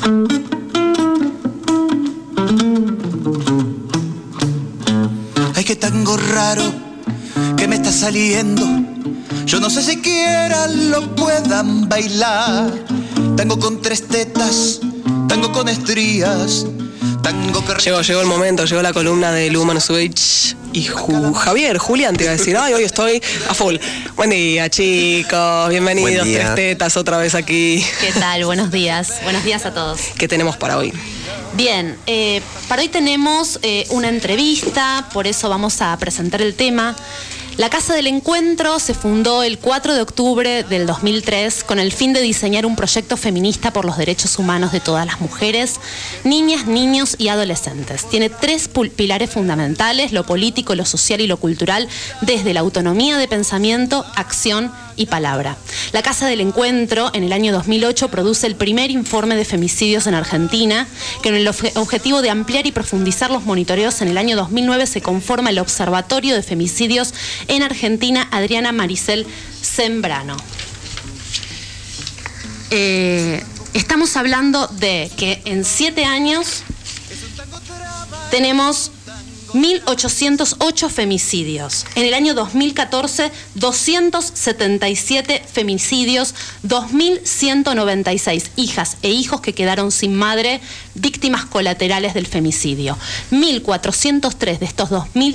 Ay, qué tango raro que me está saliendo. Yo no sé siquiera lo puedan bailar. Tango con 3 tetas, tango con estrías, tango que... Llegó el momento, llegó la columna de Luman Switch y Julián te iba a decir, ay, hoy estoy a full. Buen día, chicos, bienvenidos, 3 tetas otra vez aquí. ¿Qué tal? Buenos días a todos. ¿Qué tenemos para hoy? Bien, para hoy tenemos una entrevista, por eso vamos a presentar el tema. La Casa del Encuentro se fundó el 4 de octubre del 2003 con el fin de diseñar un proyecto feminista por los derechos humanos de todas las mujeres, niñas, niños y adolescentes. Tiene 3 pilares fundamentales: lo político, lo social y lo cultural, desde la autonomía de pensamiento, acción y palabra. La Casa del Encuentro en el año 2008 produce el primer informe de femicidios en Argentina, que con el objetivo de ampliar y profundizar los monitoreos. En el año 2009 se conforma el Observatorio de Femicidios en Argentina, Adriana Maricel Sembrano. Estamos hablando de que en 7 años tenemos 1.808 femicidios. En el año 2014, 277 femicidios, 2.196 hijas e hijos que quedaron sin madre, víctimas colaterales del femicidio. 1.403 de estos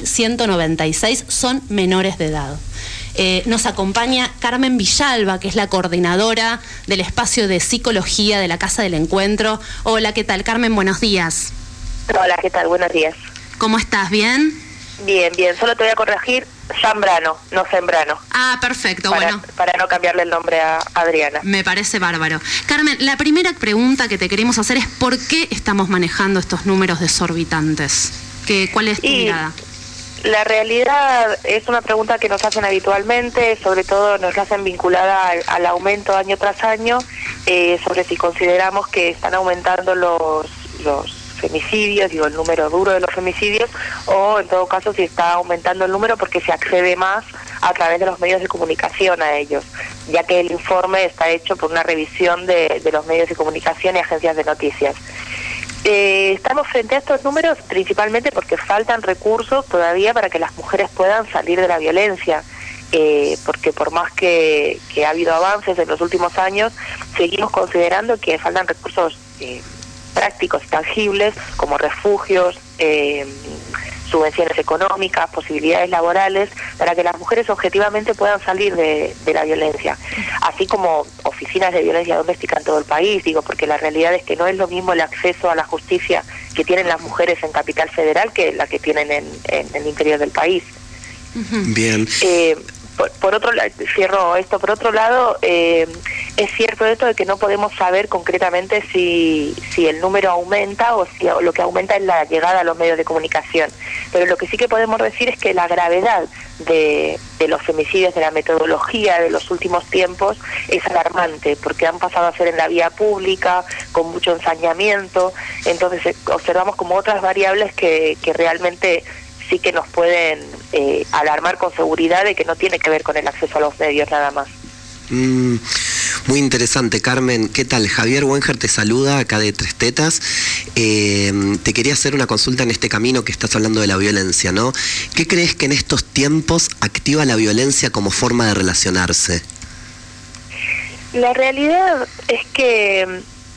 2.196 son menores de edad. Nos acompaña Carmen Villalba, que es la coordinadora del espacio de psicología de la Casa del Encuentro. Hola, ¿qué tal, Carmen? Buenos días. Hola, ¿qué tal? Buenos días. ¿Cómo estás? ¿Bien? Bien, solo te voy a corregir, Zambrano, no Sembrano. Ah, perfecto, bueno. Para no cambiarle el nombre a Adriana. Me parece bárbaro. Carmen, la primera pregunta que te queremos hacer es ¿por qué estamos manejando estos números desorbitantes? ¿Cuál es tu mirada? La realidad es una pregunta que nos hacen habitualmente, sobre todo nos la hacen vinculada al aumento año tras año, sobre si consideramos que están aumentando los femicidios, digo, el número duro de los femicidios, o en todo caso si está aumentando el número porque se accede más a través de los medios de comunicación a ellos, ya que el informe está hecho por una revisión de los medios de comunicación y agencias de noticias. Estamos frente a estos números principalmente porque faltan recursos todavía para que las mujeres puedan salir de la violencia, porque por más que ha habido avances en los últimos años, seguimos considerando que faltan recursos prácticos y tangibles como refugios, subvenciones económicas, posibilidades laborales, para que las mujeres objetivamente puedan salir de la violencia, así como oficinas de violencia doméstica en todo el país, digo, porque la realidad es que no es lo mismo el acceso a la justicia que tienen las mujeres en Capital Federal que la que tienen en el interior del país. Bien. Por otro lado, cierro esto, por otro lado, es cierto esto de que no podemos saber concretamente si el número aumenta o si lo que aumenta es la llegada a los medios de comunicación, pero lo que sí que podemos decir es que la gravedad de los femicidios, de la metodología de los últimos tiempos es alarmante, porque han pasado a ser en la vía pública, con mucho ensañamiento, entonces observamos como otras variables que realmente sí que nos pueden alarmar con seguridad de que no tiene que ver con el acceso a los medios nada más. Muy interesante, Carmen. ¿Qué tal? Javier Wenger te saluda acá de 3 tetas. Te quería hacer una consulta en este camino que estás hablando de la violencia, ¿no? ¿Qué crees que en estos tiempos activa la violencia como forma de relacionarse? La realidad es que,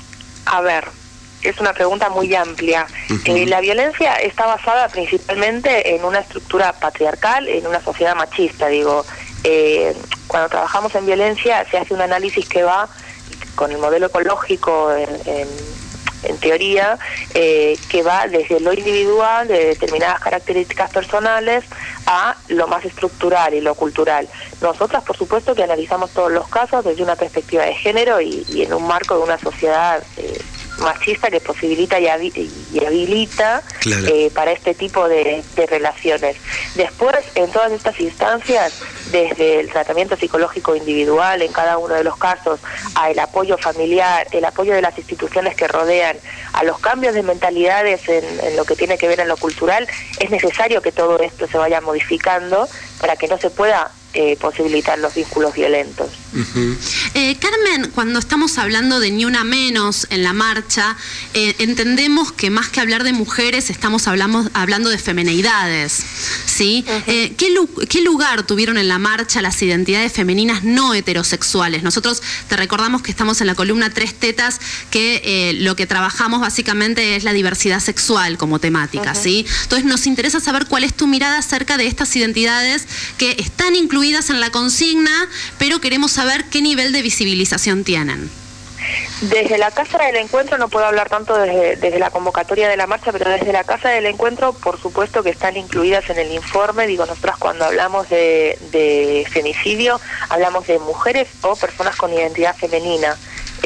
es una pregunta muy amplia. La violencia está basada principalmente en una estructura patriarcal, en una sociedad machista, digo. Cuando trabajamos en violencia se hace un análisis que va con el modelo ecológico en teoría, que va desde lo individual, de determinadas características personales, a lo más estructural y lo cultural. Nosotras, por supuesto, que analizamos todos los casos desde una perspectiva de género y en un marco de una sociedad machista que posibilita y habilita, claro, para este tipo de relaciones. Después, en todas estas instancias, desde el tratamiento psicológico individual en cada uno de los casos, a el apoyo familiar, el apoyo de las instituciones que rodean, a los cambios de mentalidades en lo que tiene que ver en lo cultural, es necesario que todo esto se vaya modificando para que no se pueda posibilitar los vínculos violentos. Carmen, cuando estamos hablando de Ni Una Menos en la marcha, entendemos que más que hablar de mujeres estamos hablando de femineidades, ¿sí? ¿Qué lugar tuvieron en la marcha las identidades femeninas no heterosexuales? Nosotros te recordamos que estamos en la columna Tres Tetas, que lo que trabajamos básicamente es la diversidad sexual como temática, ¿sí? Entonces nos interesa saber cuál es tu mirada acerca de estas identidades que están incluidas en la consigna, pero queremos saber qué nivel de visibilización tienen. Desde la Casa del Encuentro, no puedo hablar tanto desde la convocatoria de la marcha, pero desde la Casa del Encuentro, por supuesto que están incluidas en el informe. Digo, nosotros cuando hablamos de femicidio, hablamos de mujeres o personas con identidad femenina,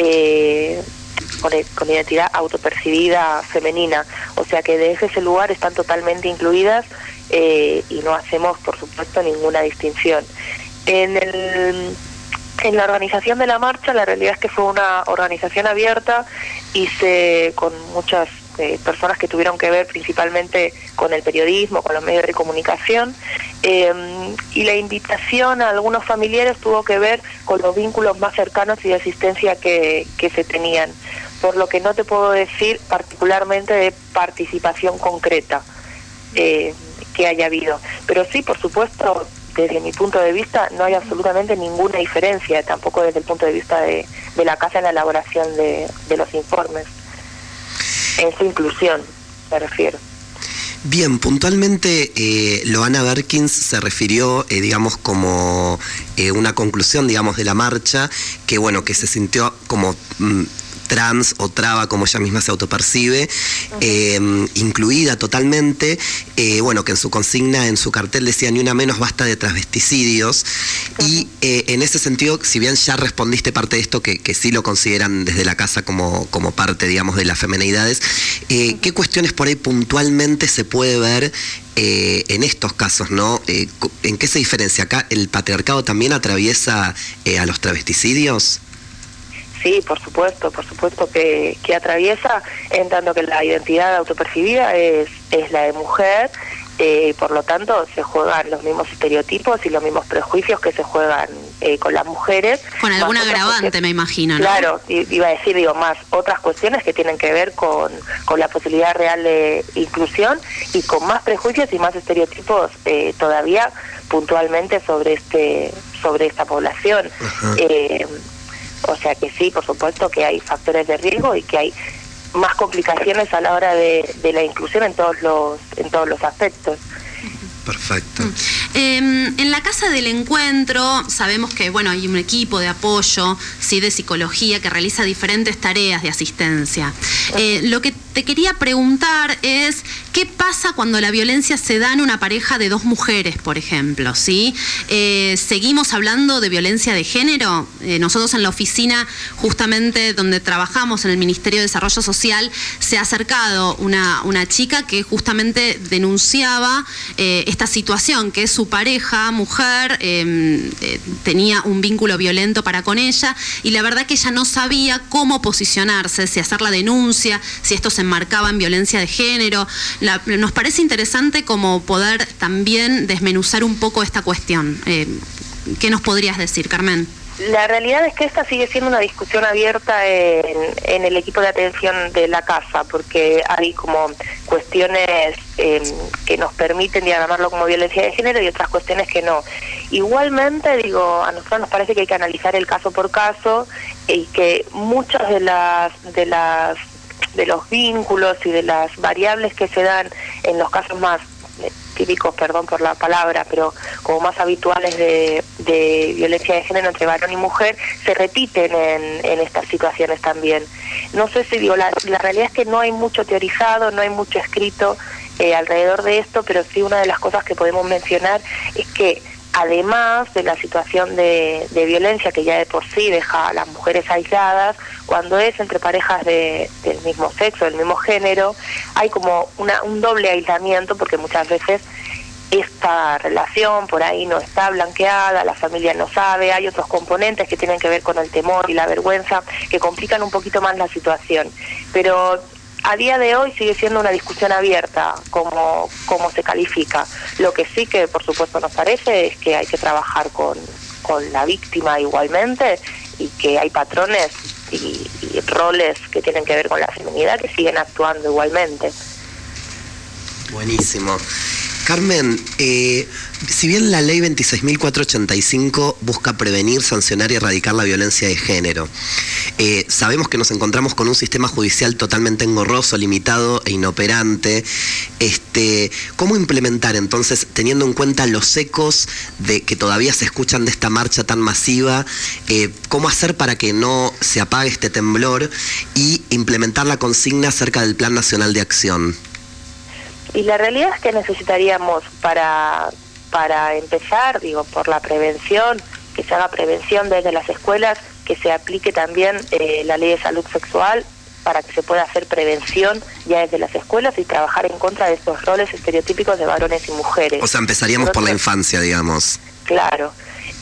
con identidad autopercibida femenina. O sea que desde ese lugar están totalmente incluidas y no hacemos, por supuesto, ninguna distinción. En la organización de la marcha, la realidad es que fue una organización abierta y con muchas personas que tuvieron que ver principalmente con el periodismo, con los medios de comunicación, y la invitación a algunos familiares tuvo que ver con los vínculos más cercanos y de asistencia que se tenían, por lo que no te puedo decir particularmente de participación concreta que haya habido, pero sí, por supuesto, desde mi punto de vista no hay absolutamente ninguna diferencia, tampoco desde el punto de vista de la Casa en la elaboración de los informes, en su inclusión me refiero. Bien, puntualmente Loana Berkins se refirió, digamos, como una conclusión, digamos, de la marcha, que bueno, que se sintió como trans o traba, como ella misma se autopercibe, incluida totalmente, bueno, que en su consigna, en su cartel decía Ni Una Menos, basta de transvesticidios, y en ese sentido, si bien ya respondiste parte de esto, que sí lo consideran desde la Casa como parte, digamos, de las femeneidades, ¿qué cuestiones por ahí puntualmente se puede ver en estos casos, ¿no? ¿En qué se diferencia acá? ¿El patriarcado también atraviesa a los travesticidios? Sí, por supuesto que atraviesa, en tanto que la identidad autopercibida es la de mujer, por lo tanto se juegan los mismos estereotipos y los mismos prejuicios que se juegan con las mujeres. Con algún agravante, me imagino, ¿no? Claro, iba a decir, más otras cuestiones que tienen que ver con la posibilidad real de inclusión y con más prejuicios y más estereotipos todavía puntualmente sobre esta población. O sea que sí, por supuesto que hay factores de riesgo y que hay más complicaciones a la hora de la inclusión en todos los aspectos. Perfecto. En la Casa del Encuentro sabemos que bueno, hay un equipo de apoyo, ¿sí?, de psicología que realiza diferentes tareas de asistencia. Lo que te quería preguntar es ¿qué pasa cuando la violencia se da en una pareja de dos mujeres, por ejemplo? ¿Sí? ¿Seguimos hablando de violencia de género? Nosotros en la oficina, justamente donde trabajamos en el Ministerio de Desarrollo Social, se ha acercado una chica que justamente denunciaba esta situación, que su pareja, mujer, tenía un vínculo violento para con ella, y la verdad que ella no sabía cómo posicionarse, si hacer la denuncia, si esto se enmarcaba en violencia de género. Nos parece interesante como poder también desmenuzar un poco esta cuestión. ¿Qué nos podrías decir, Carmen? La realidad es que esta sigue siendo una discusión abierta en el equipo de atención de la Casa, porque hay como cuestiones que nos permiten diagramarlo como violencia de género y otras cuestiones que no. Igualmente, digo, a nosotros nos parece que hay que analizar el caso por caso y que muchas de los vínculos y de las variables que se dan en los casos más típicos, perdón por la palabra, pero como más habituales de violencia de género entre varón y mujer, se repiten en estas situaciones también. No sé si digo, la realidad es que no hay mucho teorizado, no hay mucho escrito alrededor de esto, pero sí una de las cosas que podemos mencionar es que además de la situación de violencia que ya de por sí deja a las mujeres aisladas, cuando es entre parejas del mismo sexo, del mismo género, hay como un doble aislamiento, porque muchas veces esta relación por ahí no está blanqueada, la familia no sabe, hay otros componentes que tienen que ver con el temor y la vergüenza que complican un poquito más la situación. Pero a día de hoy sigue siendo una discusión abierta cómo se califica. Lo que sí que por supuesto nos parece es que hay que trabajar con con la víctima igualmente, y que hay patrones y roles que tienen que ver con la feminidad que siguen actuando igualmente. Buenísimo. Carmen, si bien la ley 26.485 busca prevenir, sancionar y erradicar la violencia de género, sabemos que nos encontramos con un sistema judicial totalmente engorroso, limitado e inoperante. ¿Cómo implementar entonces, teniendo en cuenta los ecos de que todavía se escuchan de esta marcha tan masiva, cómo hacer para que no se apague este temblor y implementar la consigna acerca del Plan Nacional de Acción? Y la realidad es que necesitaríamos para empezar, por la prevención, que se haga prevención desde las escuelas, que se aplique también la ley de salud sexual para que se pueda hacer prevención ya desde las escuelas y trabajar en contra de estos roles estereotípicos de varones y mujeres. O sea, empezaríamos por la infancia, digamos. Claro.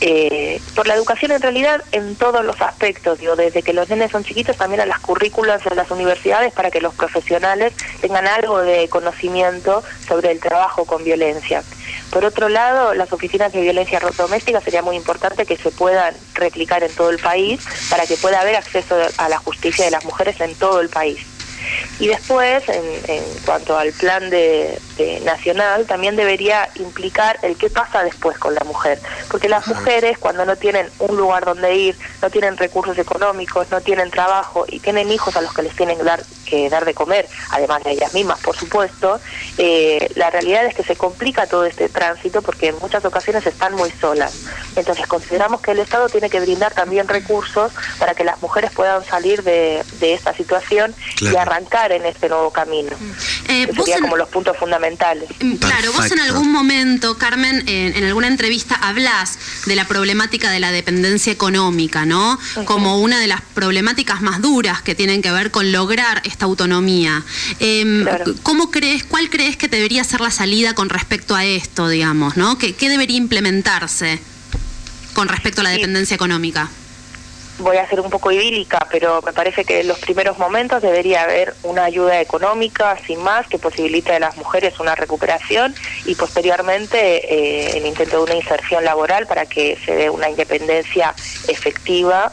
Por la educación en realidad en todos los aspectos, desde que los nenes son chiquitos también a las currículas de las universidades para que los profesionales tengan algo de conocimiento sobre el trabajo con violencia. Por otro lado, las oficinas de violencia doméstica sería muy importante que se puedan replicar en todo el país para que pueda haber acceso a la justicia de las mujeres en todo el país. Y después, en cuanto al plan de nacional, también debería implicar el qué pasa después con la mujer. Porque las mujeres, cuando no tienen un lugar donde ir, no tienen recursos económicos, no tienen trabajo y tienen hijos a los que les tienen que dar de comer, además de ellas mismas, por supuesto, la realidad es que se complica todo este tránsito porque en muchas ocasiones están muy solas. Entonces consideramos que el Estado tiene que brindar también recursos para que las mujeres puedan salir de esta situación, claro, y arrancar en este nuevo camino. Que sería como los puntos fundamentales. Claro, vos en algún momento, Carmen, en alguna entrevista hablás de la problemática de la dependencia económica, ¿no? Uh-huh. Como una de las problemáticas más duras que tienen que ver con lograr esta autonomía. Claro. ¿Cuál crees que debería ser la salida con respecto a esto, digamos, ¿no? ¿Qué debería implementarse con respecto a la dependencia económica? Voy a ser un poco idílica, pero me parece que en los primeros momentos debería haber una ayuda económica, sin más, que posibilite a las mujeres una recuperación y posteriormente el intento de una inserción laboral para que se dé una independencia efectiva,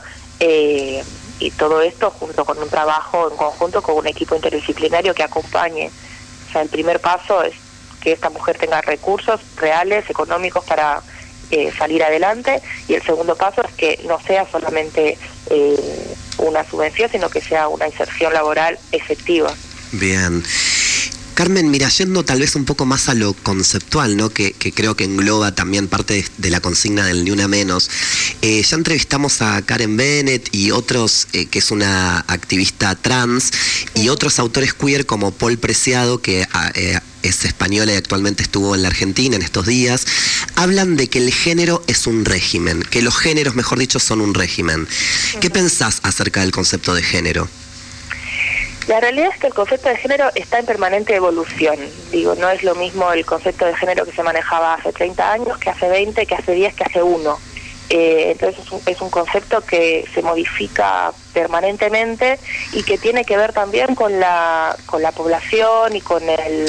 y todo esto junto con un trabajo en conjunto con un equipo interdisciplinario que acompañe. O sea, el primer paso es que esta mujer tenga recursos reales, económicos para salir adelante, y el segundo paso es que no sea solamente una subvención, sino que sea una inserción laboral efectiva. Bien. Carmen, mira, yendo tal vez un poco más a lo conceptual, ¿no? Que creo que engloba también parte de la consigna del Ni Una Menos. Ya entrevistamos a Karen Bennett y otros, que es una activista trans, y otros autores queer como Paul Preciado, que es española y actualmente estuvo en la Argentina en estos días. Hablan de que el género es un régimen, que los géneros, mejor dicho, son un régimen. ¿Qué pensás acerca del concepto de género? La realidad es que el concepto de género está en permanente evolución. No es lo mismo el concepto de género que se manejaba hace 30 años, que hace 20, que hace 10, que hace 1. Entonces es un concepto que se modifica permanentemente y que tiene que ver también con la población y con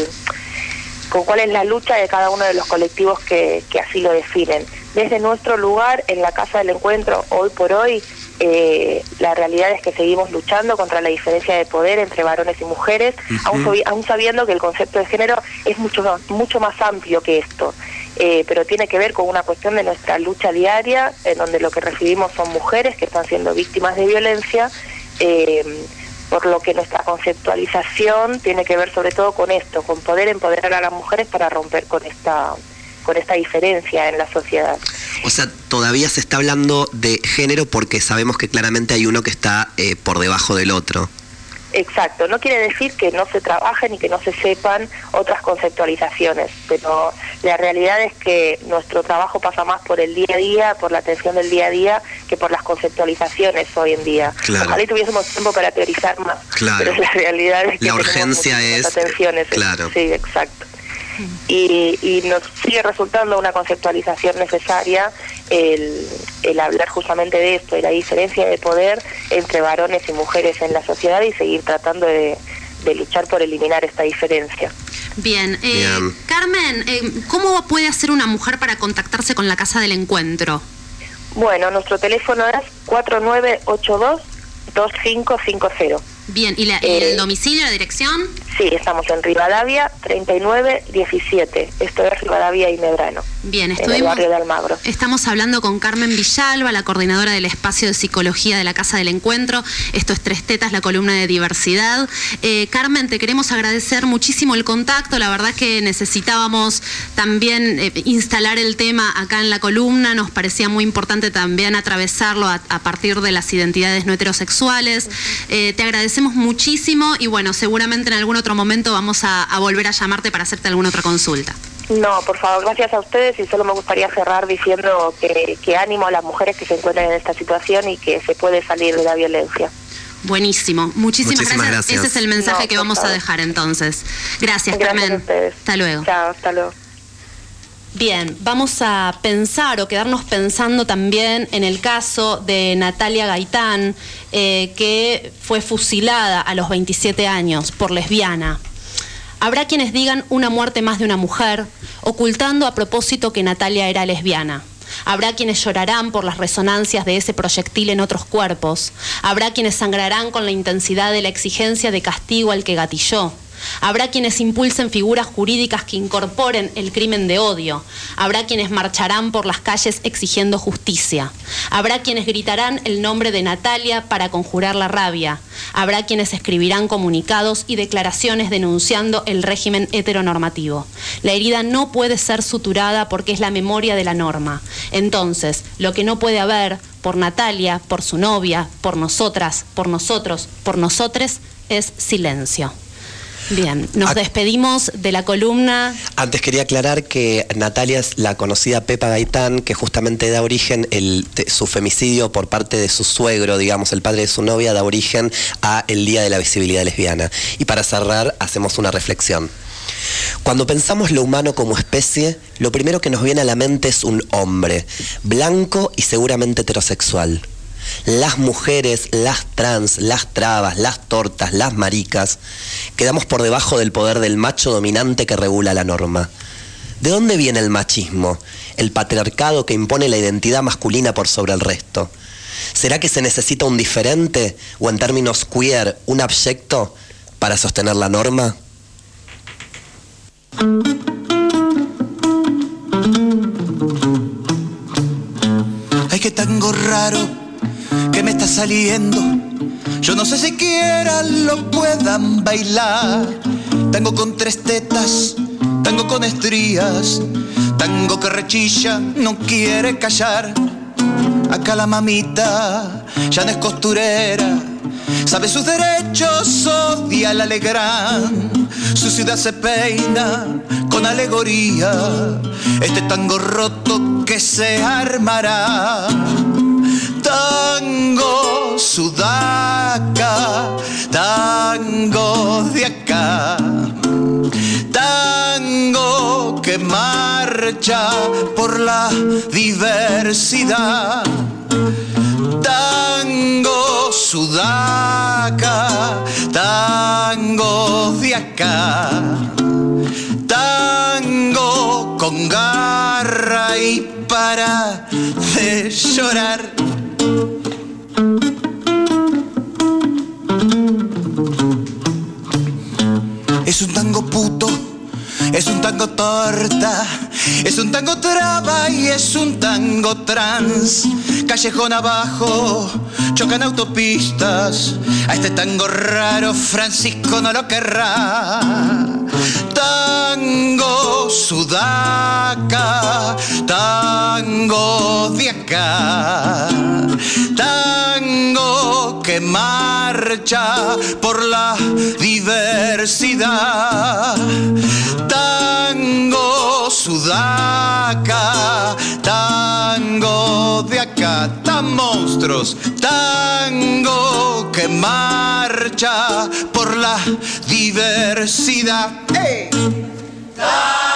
cuál es la lucha de cada uno de los colectivos que así lo definen. Desde nuestro lugar, en la Casa del Encuentro, hoy por hoy, la realidad es que seguimos luchando contra la diferencia de poder entre varones y mujeres, aún sabiendo que el concepto de género es mucho más amplio que esto, pero tiene que ver con una cuestión de nuestra lucha diaria, en donde lo que recibimos son mujeres que están siendo víctimas de violencia, por lo que nuestra conceptualización tiene que ver sobre todo con esto, con poder empoderar a las mujeres para romper con esta diferencia en la sociedad. O sea, todavía se está hablando de género porque sabemos que claramente hay uno que está por debajo del otro. Exacto, no quiere decir que no se trabajen y que no se sepan otras conceptualizaciones, pero la realidad es que nuestro trabajo pasa más por el día a día, por la atención del día a día, que por las conceptualizaciones hoy en día. Claro. Ojalá tuviésemos tiempo para teorizar más, claro, pero la realidad es que la urgencia es atenciones. Claro. Sí, exacto. Y nos sigue resultando una conceptualización necesaria el hablar justamente de esto, de la diferencia de poder entre varones y mujeres en la sociedad y seguir tratando de luchar por eliminar esta diferencia. Bien. Carmen, ¿cómo puede hacer una mujer para contactarse con la Casa del Encuentro? Bueno, nuestro teléfono es 4982-2550. Bien, ¿y el domicilio, la dirección? Sí, estamos en Rivadavia 3917. Esto es Rivadavia y Medrano. Bien, en el barrio de Almagro. Estamos hablando con Carmen Villalba, la coordinadora del espacio de psicología de la Casa del Encuentro. Esto es Tres Tetas, la columna de diversidad. Carmen, te queremos agradecer muchísimo el contacto. La verdad que necesitábamos también instalar el tema acá en la columna. Nos parecía muy importante también atravesarlo a partir de las identidades no heterosexuales. Te agradecemos muchísimo y bueno, seguramente en algún otro momento vamos a volver a llamarte para hacerte alguna otra consulta. No, por favor, gracias a ustedes, y solo me gustaría cerrar diciendo que ánimo a las mujeres que se encuentran en esta situación y que se puede salir de la violencia. Buenísimo, muchísimas gracias. Ese es el mensaje que vamos a dejar entonces. Gracias, Carmen. A ustedes. Hasta luego. Chao, hasta luego. Bien, vamos a pensar o quedarnos pensando también en el caso de Natalia Gaitán, que fue fusilada a los 27 años por lesbiana. Habrá quienes digan una muerte más de una mujer, ocultando a propósito que Natalia era lesbiana. Habrá quienes llorarán por las resonancias de ese proyectil en otros cuerpos. Habrá quienes sangrarán con la intensidad de la exigencia de castigo al que gatilló. Habrá quienes impulsen figuras jurídicas que incorporen el crimen de odio. Habrá quienes marcharán por las calles exigiendo justicia. Habrá quienes gritarán el nombre de Natalia para conjurar la rabia. Habrá quienes escribirán comunicados y declaraciones denunciando el régimen heteronormativo. La herida no puede ser suturada porque es la memoria de la norma. Entonces, lo que no puede haber por Natalia, por su novia, por nosotras, por nosotros, por nosotres, es silencio. Bien, nos despedimos de la columna. Antes quería aclarar que Natalia es la conocida Pepa Gaitán, que justamente da origen, su femicidio por parte de su suegro, digamos, el padre de su novia, da origen a el Día de la Visibilidad Lesbiana. Y para cerrar, hacemos una reflexión. Cuando pensamos lo humano como especie, lo primero que nos viene a la mente es un hombre, blanco y seguramente heterosexual. Las mujeres, las trans, las trabas, las tortas, las maricas, quedamos por debajo del poder del macho dominante que regula la norma. ¿De dónde viene el machismo? El patriarcado que impone la identidad masculina por sobre el resto. ¿Será que se necesita un diferente, o en términos queer, un abyecto para sostener la norma? Ay, qué tango raro que me está saliendo. Yo no sé siquiera lo puedan bailar. Tango con tres tetas, tango con estrías, tango que rechilla, no quiere callar. Acá la mamita ya no es costurera, sabe sus derechos, odia el alegrán. Su ciudad se peina con alegoría. Este tango roto que se armará. Tango sudaca, tango de acá, tango que marcha por la diversidad. Tango sudaca, tango de acá, tango con garra y para de llorar. Es un tango puto, es un tango torta, es un tango traba y es un tango trans. Callejón abajo, chocan autopistas. A este tango raro Francisco no lo querrá. Tango sudaca, tango de acá, tango que marcha por la diversidad. Tango sudaca, tango de acá, tan monstruos, tango que marcha por la diversidad. ¡Hey!